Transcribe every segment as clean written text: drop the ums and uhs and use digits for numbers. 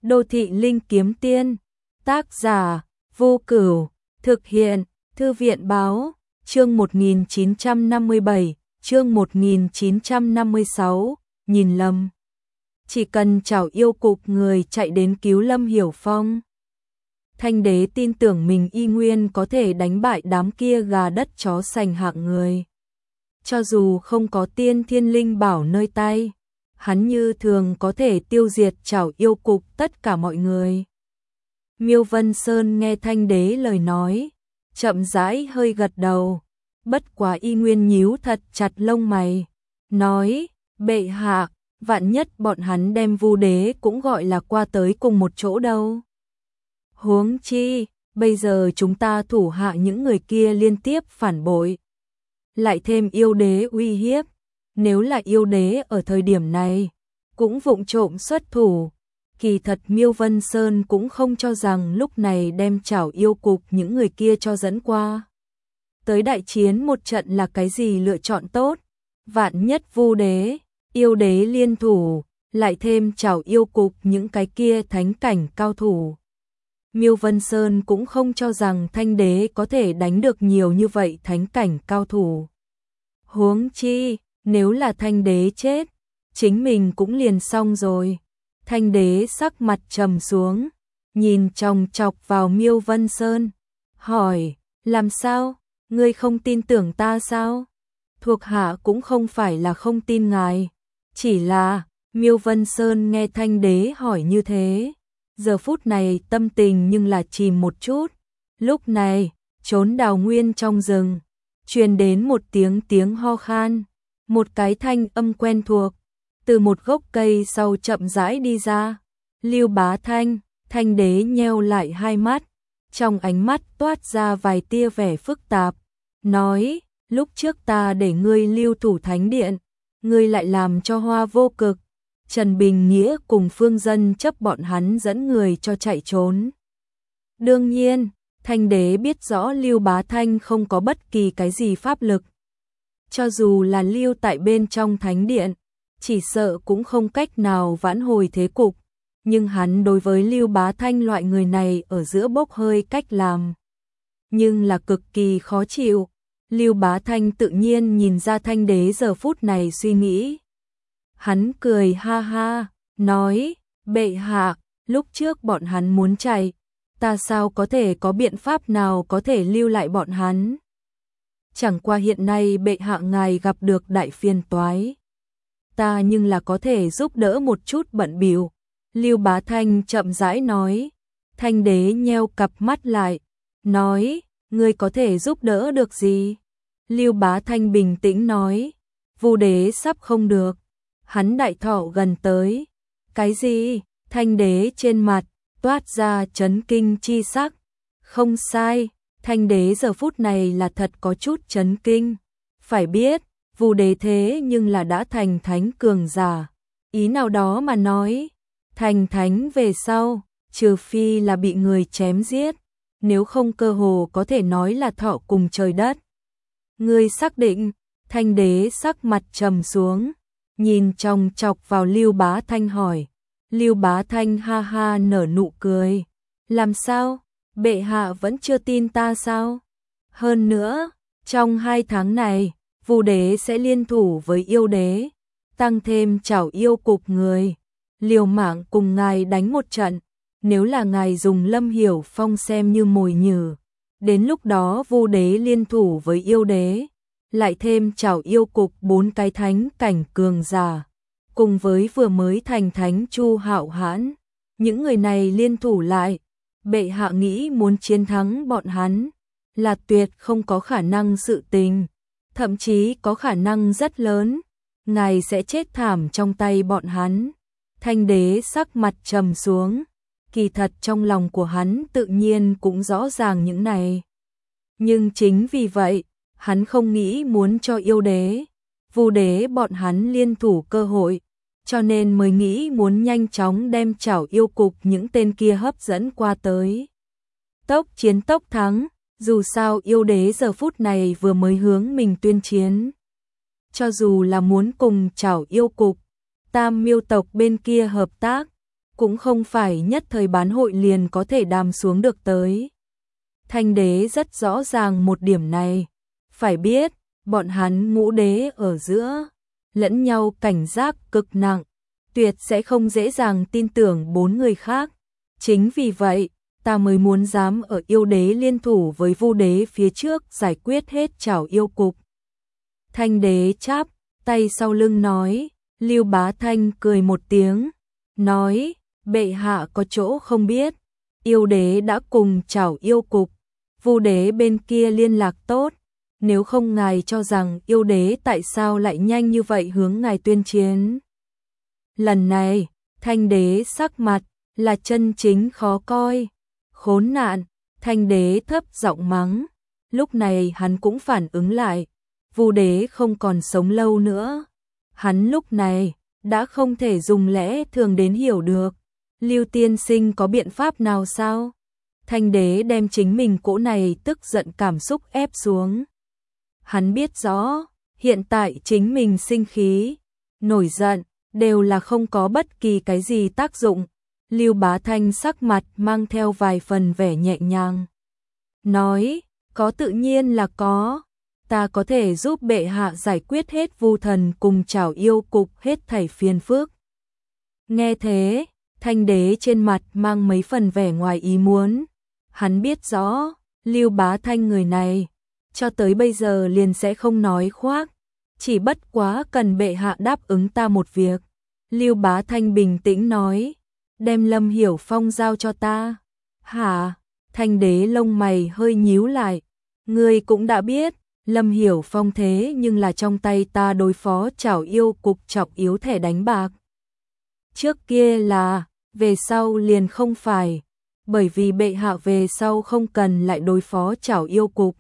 Đô thị linh kiếm tiên, tác giả, Vô Cửu, thực hiện, Thư viện báo, chương 1957, chương 1956, nhìn Lâm. Chỉ cần chảo yêu cục người chạy đến cứu Lâm Hiểu Phong. Thanh đế tin tưởng mình y nguyên có thể đánh bại đám kia gà đất chó sành hạng người. Cho dù không có tiên thiên linh bảo nơi tay, hắn như thường có thể tiêu diệt chảo yêu cục tất cả mọi người. Miêu Vân Sơn nghe Thanh đế lời nói, chậm rãi hơi gật đầu, bất quá y nguyên nhíu thật chặt lông mày, nói, bệ hạ, vạn nhất bọn hắn đem Vu đế cũng gọi là qua tới cùng một chỗ đâu. Huống chi, bây giờ chúng ta thủ hạ những người kia liên tiếp phản bội. Lại thêm yêu đế uy hiếp, nếu là yêu đế ở thời điểm này, cũng vụng trộm xuất thủ. Kỳ thật Miêu Vân Sơn cũng không cho rằng lúc này đem chảo yêu cục những người kia cho dẫn qua. Tới đại chiến một trận là cái gì lựa chọn tốt, vạn nhất Vu đế, yêu đế liên thủ, lại thêm chảo yêu cục những cái kia thánh cảnh cao thủ. Miêu Vân Sơn cũng không cho rằng Thanh đế có thể đánh được nhiều như vậy thánh cảnh cao thủ. Huống chi, nếu là Thanh đế chết, chính mình cũng liền xong rồi. Thanh đế sắc mặt trầm xuống, nhìn chòng chọc vào Miêu Vân Sơn, hỏi, làm sao, ngươi không tin tưởng ta sao? Thuộc hạ cũng không phải là không tin ngài, chỉ là, Miêu Vân Sơn nghe Thanh đế hỏi như thế, giờ phút này tâm tình nhưng là chìm một chút. Lúc này, trốn đào nguyên trong rừng, truyền đến một tiếng ho khan, một cái thanh âm quen thuộc, từ một gốc cây sau chậm rãi đi ra. Lưu Bá Thanh, Thanh đế nheo lại hai mắt, trong ánh mắt toát ra vài tia vẻ phức tạp, nói, lúc trước ta để ngươi lưu thủ thánh điện, ngươi lại làm cho Hoa Vô Cực, Trần Bình Nghĩa cùng Phương Dân chấp bọn hắn dẫn người cho chạy trốn. Đương nhiên, Thanh đế biết rõ Lưu Bá Thanh không có bất kỳ cái gì pháp lực. Cho dù là lưu tại bên trong thánh điện, chỉ sợ cũng không cách nào vãn hồi thế cục. Nhưng hắn đối với Lưu Bá Thanh loại người này ở giữa bốc hơi cách làm, nhưng là cực kỳ khó chịu. Lưu Bá Thanh tự nhiên nhìn ra Thanh đế giờ phút này suy nghĩ. Hắn cười ha ha, nói, bệ hạ, lúc trước bọn hắn muốn chạy, ta sao có thể có biện pháp nào có thể lưu lại bọn hắn. Chẳng qua hiện nay bệ hạ ngài gặp được đại phiền toái, ta nhưng là có thể giúp đỡ một chút bận bịu. Lưu Bá Thanh chậm rãi nói. Thanh đế nheo cặp mắt lại, nói, ngươi có thể giúp đỡ được gì? Lưu Bá Thanh bình tĩnh nói, Vu đế sắp không được, hắn đại thọ gần tới. Cái gì? Thanh đế trên mặt toát ra chấn kinh chi sắc. Không sai, Thanh đế giờ phút này là thật có chút chấn kinh. Phải biết, Vu đế thế nhưng là đã thành thánh cường giả. Ý nào đó mà nói, thành thánh về sau, trừ phi là bị người chém giết, nếu không cơ hồ có thể nói là thọ cùng trời đất. Ngươi xác định? Thanh đế sắc mặt trầm xuống, nhìn chòng chọc vào Lưu Bá Thanh hỏi. Lưu Bá Thanh ha ha nở nụ cười. Làm sao? Bệ hạ vẫn chưa tin ta sao? Hơn nữa, trong 2 tháng này, Vu đế sẽ liên thủ với yêu đế, tăng thêm chảo yêu cục người, liều mạng cùng ngài đánh một trận. Nếu là ngài dùng Lâm Hiểu Phong xem như mồi nhử, đến lúc đó Vu đế liên thủ với yêu đế, lại thêm chảo yêu cục 4 cái thánh cảnh cường giả, cùng với vừa mới thành thánh Chu Hạo Hãn, những người này liên thủ lại, bệ hạ nghĩ muốn chiến thắng bọn hắn là tuyệt không có khả năng sự tình, thậm chí có khả năng rất lớn, ngài sẽ chết thảm trong tay bọn hắn. Thanh đế sắc mặt trầm xuống, kỳ thật trong lòng của hắn tự nhiên cũng rõ ràng những này. Nhưng chính vì vậy, hắn không nghĩ muốn cho yêu đế, Vu đế bọn hắn liên thủ cơ hội, cho nên mới nghĩ muốn nhanh chóng đem chảo yêu cục những tên kia hấp dẫn qua tới. Tốc chiến tốc thắng, dù sao yêu đế giờ phút này vừa mới hướng mình tuyên chiến. Cho dù là muốn cùng chảo yêu cục, Tam Miêu tộc bên kia hợp tác, cũng không phải nhất thời bán hội liền có thể đàm xuống được tới. Thanh đế rất rõ ràng một điểm này, phải biết, bọn hắn ngũ đế ở giữa, lẫn nhau cảnh giác cực nặng, tuyệt sẽ không dễ dàng tin tưởng 4 người khác. Chính vì vậy, ta mới muốn dám ở yêu đế liên thủ với vu đế phía trước giải quyết hết Trảo Yêu Cục. Thanh đế chắp tay sau lưng nói, Lưu Bá Thanh cười một tiếng, nói, bệ hạ có chỗ không biết, yêu đế đã cùng Trảo Yêu Cục, vu đế bên kia liên lạc tốt, nếu không ngài cho rằng yêu đế tại sao lại nhanh như vậy hướng ngài tuyên chiến. Lần này, Thanh đế sắc mặt là chân chính khó coi, khốn nạn, Thanh đế thấp giọng mắng, lúc này hắn cũng phản ứng lại, vu đế không còn sống lâu nữa. Hắn lúc này đã không thể dùng lẽ thường đến hiểu được, Lưu tiên sinh có biện pháp nào sao? Thanh đế đem chính mình cỗ này tức giận cảm xúc ép xuống. Hắn biết rõ, hiện tại chính mình sinh khí, nổi giận, đều là không có bất kỳ cái gì tác dụng. Lưu Bá Thanh sắc mặt mang theo vài phần vẻ nhẹ nhàng. Nói, có tự nhiên là có. Ta có thể giúp bệ hạ giải quyết hết vu thần cùng Trảo Yêu Cục hết thảy phiền phức. Nghe thế, Thanh đế trên mặt mang mấy phần vẻ ngoài ý muốn. Hắn biết rõ, Lưu Bá Thanh người này, cho tới bây giờ liền sẽ không nói khoác. Chỉ bất quá cần bệ hạ đáp ứng ta một việc. Lưu Bá Thanh bình tĩnh nói, đem Lâm Hiểu Phong giao cho ta. Hả? Thanh đế lông mày hơi nhíu lại. Ngươi cũng đã biết, Lâm Hiểu Phong thế nhưng là trong tay ta đối phó Trảo Yêu Cục trọng yếu thẻ đánh bạc. Trước kia là, về sau liền không phải, bởi vì bệ hạ về sau không cần lại đối phó Trảo Yêu Cục.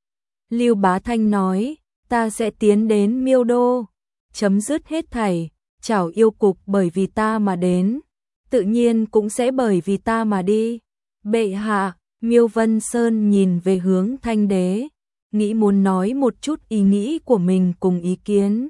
Lưu Bá Thanh nói, ta sẽ tiến đến Miêu Đô, chấm dứt hết thảy, Trảo Yêu Cục bởi vì ta mà đến, tự nhiên cũng sẽ bởi vì ta mà đi. Bệ hạ, Miêu Vân Sơn nhìn về hướng Thanh đế, nghĩ muốn nói một chút ý nghĩ của mình cùng ý kiến.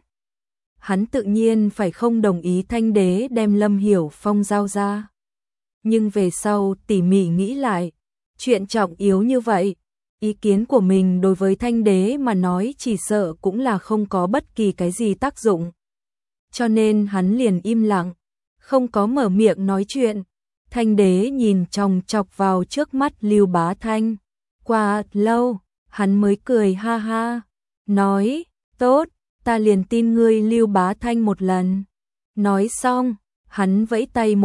Hắn tự nhiên phải không đồng ý Thanh đế đem Lâm Hiểu Phong giao ra. Nhưng về sau tỉ mỉ nghĩ lại, chuyện trọng yếu như vậy, ý kiến của mình đối với Thanh đế mà nói chỉ sợ cũng là không có bất kỳ cái gì tác dụng. Cho nên hắn liền im lặng, không có mở miệng nói chuyện. Thanh đế nhìn chòng chọc vào trước mắt Lưu Bá Thanh. Qua lâu, hắn mới cười ha ha, nói, tốt, ta liền tin ngươi Lưu Bá Thanh một lần. Nói xong, hắn vẫy tay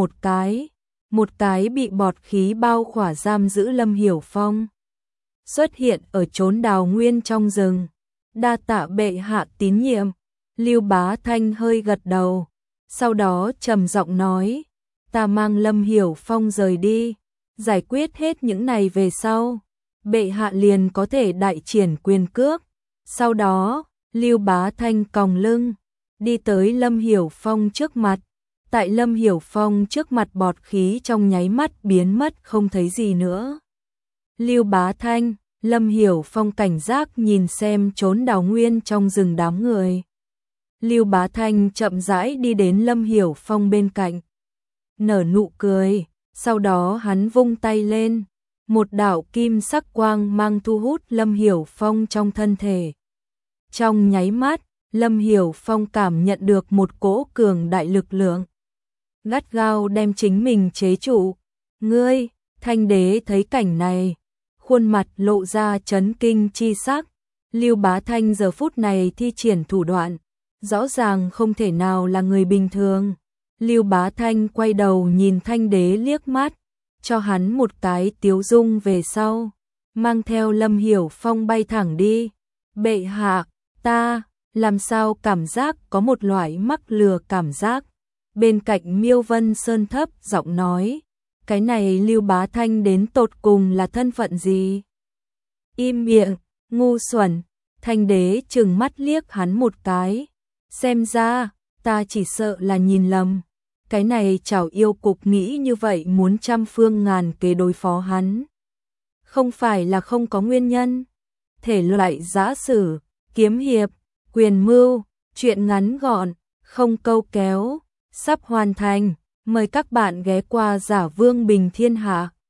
một cái bị bọt khí bao khỏa giam giữ Lâm Hiểu Phong. Xuất hiện ở chốn đào nguyên trong rừng. Đa tạ bệ hạ tín nhiệm. Lưu Bá Thanh hơi gật đầu, sau đó trầm giọng nói, ta mang Lâm Hiểu Phong rời đi, giải quyết hết những này về sau, bệ hạ liền có thể đại triển quyền cước. Sau đó, Lưu Bá Thanh còng lưng, đi tới Lâm Hiểu Phong trước mặt. Tại Lâm Hiểu Phong trước mặt bọt khí trong nháy mắt biến mất không thấy gì nữa. Lưu Bá Thanh, Lâm Hiểu Phong cảnh giác nhìn xem trốn đào nguyên trong rừng đám người. Lưu Bá Thanh chậm rãi đi đến Lâm Hiểu Phong bên cạnh, nở nụ cười, sau đó hắn vung tay lên, một đạo kim sắc quang mang thu hút Lâm Hiểu Phong trong thân thể. Trong nháy mắt, Lâm Hiểu Phong cảm nhận được một cỗ cường đại lực lượng, gắt gao đem chính mình chế trụ. Ngươi, Thanh đế thấy cảnh này, khuôn mặt lộ ra chấn kinh chi sắc. Lưu Bá Thanh giờ phút này thi triển thủ đoạn, rõ ràng không thể nào là người bình thường. Lưu Bá Thanh quay đầu nhìn Thanh đế liếc mắt, cho hắn một cái tiếu dung về sau, mang theo Lâm Hiểu Phong bay thẳng đi. Bệ hạ, ta, làm sao cảm giác có một loại mắc lừa cảm giác. Bên cạnh Miêu Vân Sơn thấp giọng nói, cái này Lưu Bá Thanh đến tột cùng là thân phận gì? Im miệng, ngu xuẩn. Thanh đế trừng mắt liếc hắn một cái, xem ra, ta chỉ sợ là nhìn lầm. Cái này Trảo Yêu Cục nghĩ như vậy muốn trăm phương ngàn kế đối phó hắn. Không phải là không có nguyên nhân. Thể loại giã sử, kiếm hiệp, quyền mưu, chuyện ngắn gọn, không câu kéo, sắp hoàn thành. Mời các bạn ghé qua Giả Vương Bình Thiên Hạ.